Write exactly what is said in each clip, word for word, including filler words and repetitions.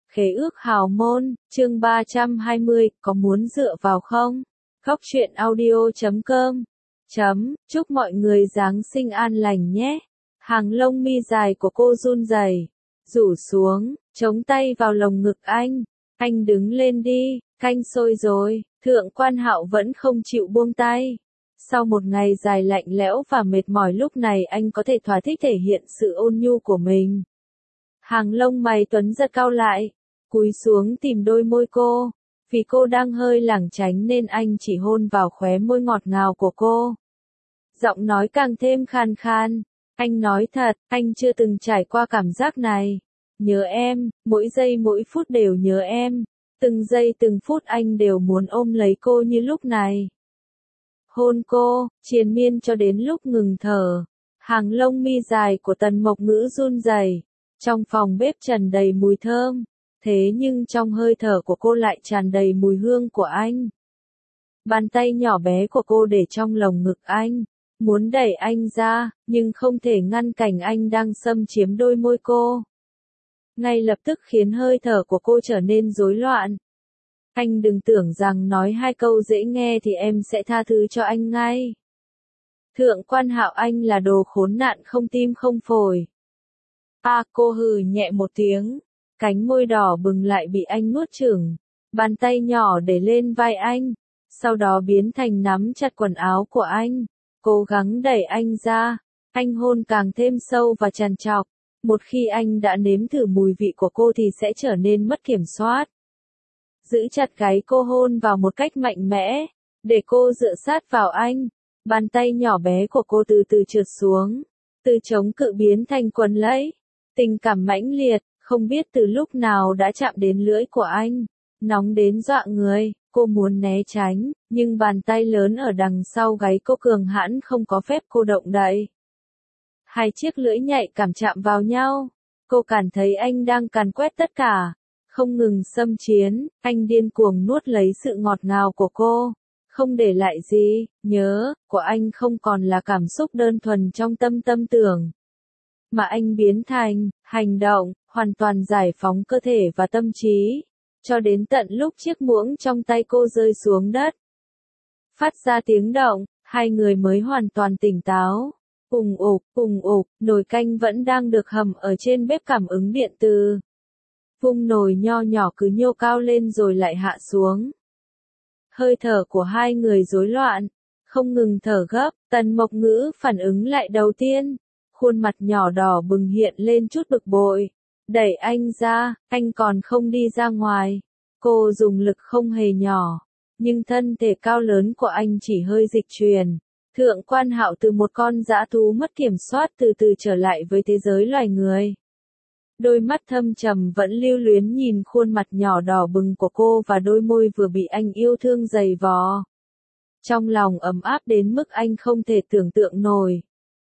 Khế ước hào môn, chương ba trăm hai mươi, có muốn dựa vào không? Góc truyện audio chấm com. Chấm, chúc mọi người Giáng sinh an lành nhé. Hàng lông mi dài của cô run rẩy, rủ xuống, chống tay vào lồng ngực anh. Anh đứng lên đi, canh sôi rồi. Thượng quan Hạo vẫn không chịu buông tay. Sau một ngày dài lạnh lẽo và mệt mỏi, lúc này anh có thể thỏa thích thể hiện sự ôn nhu của mình. Hàng lông mày Tuấn giật cau lại, cúi xuống tìm đôi môi cô. Vì cô đang hơi lảng tránh nên anh chỉ hôn vào khóe môi ngọt ngào của cô. Giọng nói càng thêm khan khan. Anh nói thật, anh chưa từng trải qua cảm giác này. Nhớ em, mỗi giây mỗi phút đều nhớ em. Từng giây từng phút anh đều muốn ôm lấy cô như lúc này. Hôn cô, triền miên cho đến lúc ngừng thở. Hàng lông mi dài của Tần Mộc Ngữ run rẩy. Trong phòng bếp tràn đầy mùi thơm. Thế nhưng trong hơi thở của cô lại tràn đầy mùi hương của anh. Bàn tay nhỏ bé của cô để trong lồng ngực anh. Muốn đẩy anh ra, nhưng không thể ngăn cảnh anh đang xâm chiếm đôi môi cô. Ngay lập tức khiến hơi thở của cô trở nên rối loạn. Anh đừng tưởng rằng nói hai câu dễ nghe thì em sẽ tha thứ cho anh ngay. Thượng quan Hạo, anh là đồ khốn nạn không tim không phổi. À, cô hừ nhẹ một tiếng. Cánh môi đỏ bừng lại bị anh nuốt chửng. Bàn tay nhỏ để lên vai anh. Sau đó biến thành nắm chặt quần áo của anh. Cố gắng đẩy anh ra. Anh hôn càng thêm sâu và trằn trọc. Một khi anh đã nếm thử mùi vị của cô thì sẽ trở nên mất kiểm soát. Giữ chặt gáy cô, hôn vào một cách mạnh mẽ. Để cô dựa sát vào anh. Bàn tay nhỏ bé của cô từ từ trượt xuống. Từ chống cự biến thành quấn lấy. Tình cảm mãnh liệt. Không biết từ lúc nào đã chạm đến lưỡi của anh. Nóng đến dọa người. Cô muốn né tránh, nhưng bàn tay lớn ở đằng sau gáy cô cường hãn không có phép cô động đậy. Hai chiếc lưỡi nhạy cảm chạm vào nhau. Cô cảm thấy anh đang càn quét tất cả. Không ngừng xâm chiếm, anh điên cuồng nuốt lấy sự ngọt ngào của cô. Không để lại gì, nhớ, của anh không còn là cảm xúc đơn thuần trong tâm tâm tưởng. Mà anh biến thành, hành động, hoàn toàn giải phóng cơ thể và tâm trí. Cho đến tận lúc chiếc muỗng trong tay cô rơi xuống đất. Phát ra tiếng động, hai người mới hoàn toàn tỉnh táo. Ùng ục, ùng ục, nồi canh vẫn đang được hầm ở trên bếp cảm ứng điện từ. Vung nồi nho nhỏ cứ nhô cao lên rồi lại hạ xuống. Hơi thở của hai người rối loạn, không ngừng thở gấp. Tần Mộc Ngữ phản ứng lại đầu tiên. Khuôn mặt nhỏ đỏ bừng hiện lên chút bực bội. Đẩy anh ra, anh còn không đi ra ngoài. Cô dùng lực không hề nhỏ, nhưng thân thể cao lớn của anh chỉ hơi dịch chuyển. Thượng quan Hạo từ một con dã thú mất kiểm soát từ từ trở lại với thế giới loài người. Đôi mắt thâm trầm vẫn lưu luyến nhìn khuôn mặt nhỏ đỏ bừng của cô và đôi môi vừa bị anh yêu thương dày vò. Trong lòng ấm áp đến mức anh không thể tưởng tượng nổi.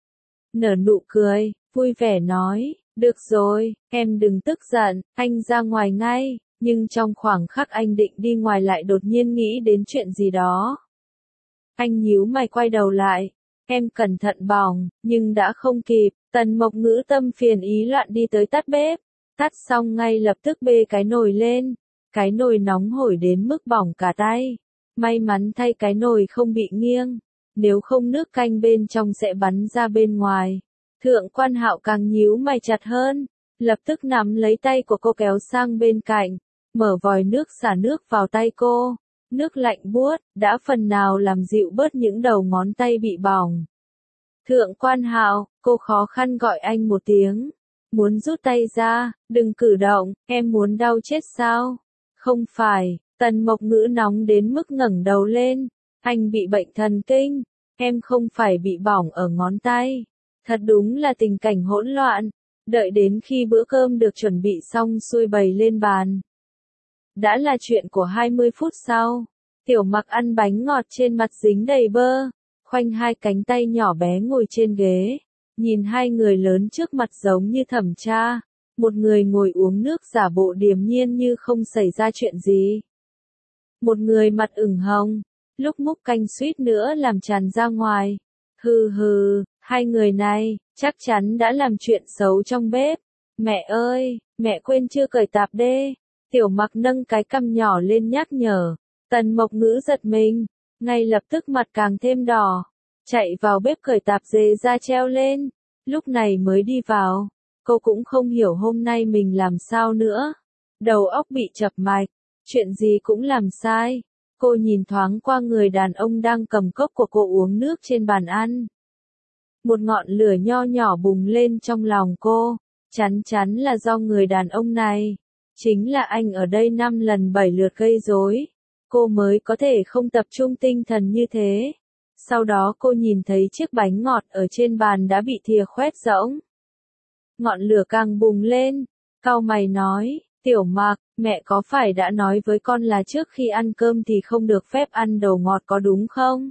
Nở nụ cười, vui vẻ nói. Được rồi, em đừng tức giận, anh ra ngoài ngay. Nhưng trong khoảng khắc anh định đi ngoài lại đột nhiên nghĩ đến chuyện gì đó. Anh nhíu mày quay đầu lại. Em cẩn thận bỏng, nhưng đã không kịp. Tần Mộc Ngữ tâm phiền ý loạn đi tới tắt bếp. Tắt xong ngay lập tức bê cái nồi lên. Cái nồi nóng hổi đến mức bỏng cả tay. May mắn thay cái nồi không bị nghiêng. Nếu không nước canh bên trong sẽ bắn ra bên ngoài. Thượng quan Hạo càng nhíu mày chặt hơn, lập tức nắm lấy tay của cô kéo sang bên cạnh, mở vòi nước xả nước vào tay cô. Nước lạnh buốt, đã phần nào làm dịu bớt những đầu ngón tay bị bỏng. Thượng quan Hạo, cô khó khăn gọi anh một tiếng. Muốn rút tay ra, đừng cử động, em muốn đau chết sao? Không phải, Tần Mộc Ngữ nóng đến mức ngẩng đầu lên. Anh bị bệnh thần kinh, em không phải bị bỏng ở ngón tay. Thật đúng là tình cảnh hỗn loạn. Đợi đến khi bữa cơm được chuẩn bị xong xuôi bày lên bàn. Đã là chuyện của hai mươi phút sau. Tiểu Mặc ăn bánh ngọt trên mặt dính đầy bơ. Khoanh hai cánh tay nhỏ bé ngồi trên ghế. Nhìn hai người lớn trước mặt giống như thẩm tra. Một người ngồi uống nước giả bộ điềm nhiên như không xảy ra chuyện gì. Một người mặt ửng hồng. Lúc múc canh suýt nữa làm tràn ra ngoài. Hừ hừ. Hai người này, chắc chắn đã làm chuyện xấu trong bếp. Mẹ ơi, mẹ quên chưa cởi tạp dê. Tiểu Mặc nâng cái cằm nhỏ lên nhắc nhở. Tần Mộc Ngữ giật mình, ngay lập tức mặt càng thêm đỏ, chạy vào bếp cởi tạp dề ra treo lên, lúc này mới đi vào. Cô cũng không hiểu hôm nay mình làm sao nữa. Đầu óc bị chập mạch, chuyện gì cũng làm sai. Cô nhìn thoáng qua người đàn ông đang cầm cốc của cô uống nước trên bàn ăn. Một ngọn lửa nho nhỏ bùng lên trong lòng cô, chắn chắn là do người đàn ông này. Chính là anh ở đây năm lần bảy lượt gây rối. Cô mới có thể không tập trung tinh thần như thế. Sau đó cô nhìn thấy chiếc bánh ngọt ở trên bàn đã bị thìa khoét rỗng. Ngọn lửa càng bùng lên, cau mày nói, Tiểu Mặc, mẹ có phải đã nói với con là trước khi ăn cơm thì không được phép ăn đồ ngọt có đúng không?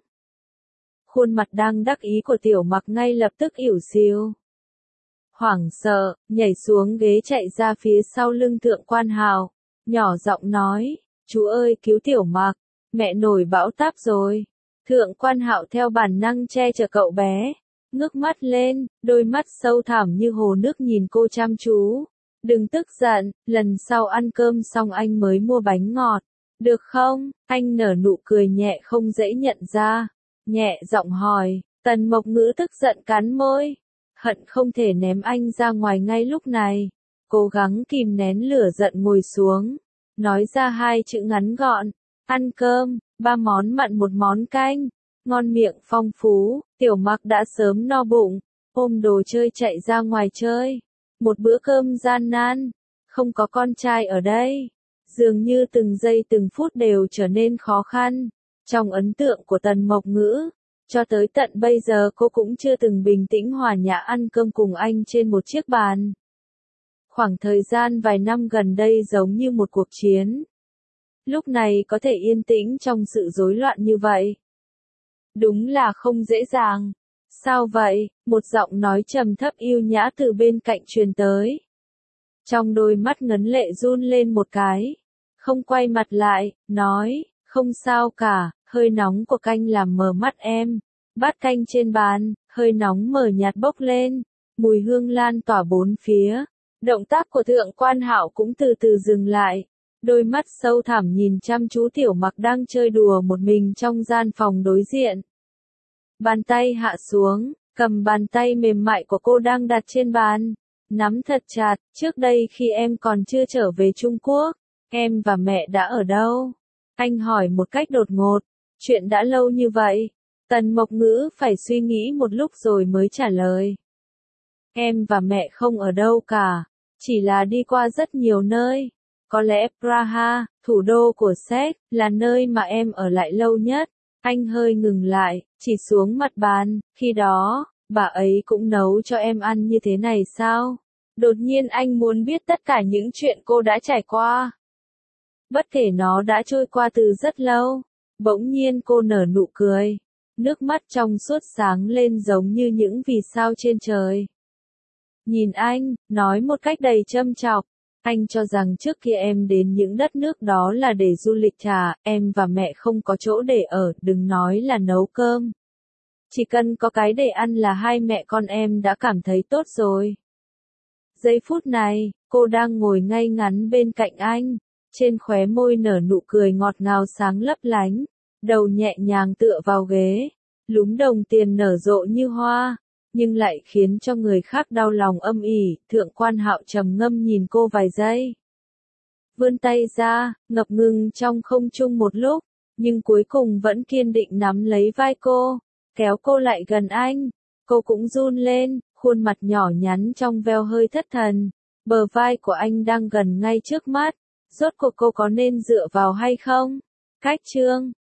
Khuôn mặt đang đắc ý của Tiểu Mặc ngay lập tức ỉu xìu. Hoảng sợ, nhảy xuống ghế chạy ra phía sau lưng Thượng Quan Hạo, nhỏ giọng nói, chú ơi cứu Tiểu Mặc, mẹ nổi bão táp rồi. Thượng Quan Hạo theo bản năng che chở cậu bé, ngước mắt lên, đôi mắt sâu thẳm như hồ nước nhìn cô chăm chú. Đừng tức giận, lần sau ăn cơm xong anh mới mua bánh ngọt, được không? Anh nở nụ cười nhẹ không dễ nhận ra, nhẹ giọng hỏi. Tần Mộc Ngữ tức giận cắn môi, hận không thể ném anh ra ngoài ngay lúc này. Cố gắng kìm nén lửa giận ngồi xuống, nói ra hai chữ ngắn gọn, ăn cơm, ba món mặn một món canh, ngon miệng phong phú. Tiểu Mặc đã sớm no bụng, ôm đồ chơi chạy ra ngoài chơi. Một bữa cơm gian nan, không có con trai ở đây, dường như từng giây từng phút đều trở nên khó khăn. Trong ấn tượng của Tần Mộc Ngữ, cho tới tận bây giờ cô cũng chưa từng bình tĩnh hòa nhã ăn cơm cùng anh trên một chiếc bàn. Khoảng thời gian vài năm gần đây giống như một cuộc chiến. Lúc này có thể yên tĩnh trong sự rối loạn như vậy, đúng là không dễ dàng. Sao vậy? Một giọng nói trầm thấp yêu nhã từ bên cạnh truyền tới. Trong đôi mắt ngấn lệ run lên một cái, không quay mặt lại, nói, không sao cả, hơi nóng của canh làm mờ mắt em. Bát canh trên bàn, hơi nóng mờ nhạt bốc lên, mùi hương lan tỏa bốn phía. Động tác của Thượng Quan Hạo cũng từ từ dừng lại, đôi mắt sâu thẳm nhìn chăm chú Tiểu Mặc đang chơi đùa một mình trong gian phòng đối diện. Bàn tay hạ xuống, cầm bàn tay mềm mại của cô đang đặt trên bàn, nắm thật chặt. Trước đây khi em còn chưa trở về Trung Quốc, em và mẹ đã ở đâu? Anh hỏi một cách đột ngột. Chuyện đã lâu như vậy. Tần Mộc Ngữ phải suy nghĩ một lúc rồi mới trả lời. Em và mẹ không ở đâu cả, chỉ là đi qua rất nhiều nơi. Có lẽ Praha, thủ đô của Séc, là nơi mà em ở lại lâu nhất. Anh hơi ngừng lại, chỉ xuống mặt bàn, khi đó, bà ấy cũng nấu cho em ăn như thế này sao? Đột nhiên anh muốn biết tất cả những chuyện cô đã trải qua. Bất kể nó đã trôi qua từ rất lâu. Bỗng nhiên cô nở nụ cười, nước mắt trong suốt sáng lên giống như những vì sao trên trời. Nhìn anh, nói một cách đầy châm chọc, anh cho rằng trước kia em đến những đất nước đó là để du lịch thà, em và mẹ không có chỗ để ở, đừng nói là nấu cơm. Chỉ cần có cái để ăn là hai mẹ con em đã cảm thấy tốt rồi. Giây phút này, cô đang ngồi ngay ngắn bên cạnh anh, trên khóe môi nở nụ cười ngọt ngào sáng lấp lánh, đầu nhẹ nhàng tựa vào ghế, lúm đồng tiền nở rộ như hoa, nhưng lại khiến cho người khác đau lòng âm ỉ. Thượng Quan Hạo trầm ngâm nhìn cô vài giây, vươn tay ra, ngập ngừng trong không trung một lúc, nhưng cuối cùng vẫn kiên định nắm lấy vai cô, kéo cô lại gần anh. Cô cũng run lên, khuôn mặt nhỏ nhắn trong veo hơi thất thần, bờ vai của anh đang gần ngay trước mắt, rốt cuộc cô có nên dựa vào hay không? Cách chương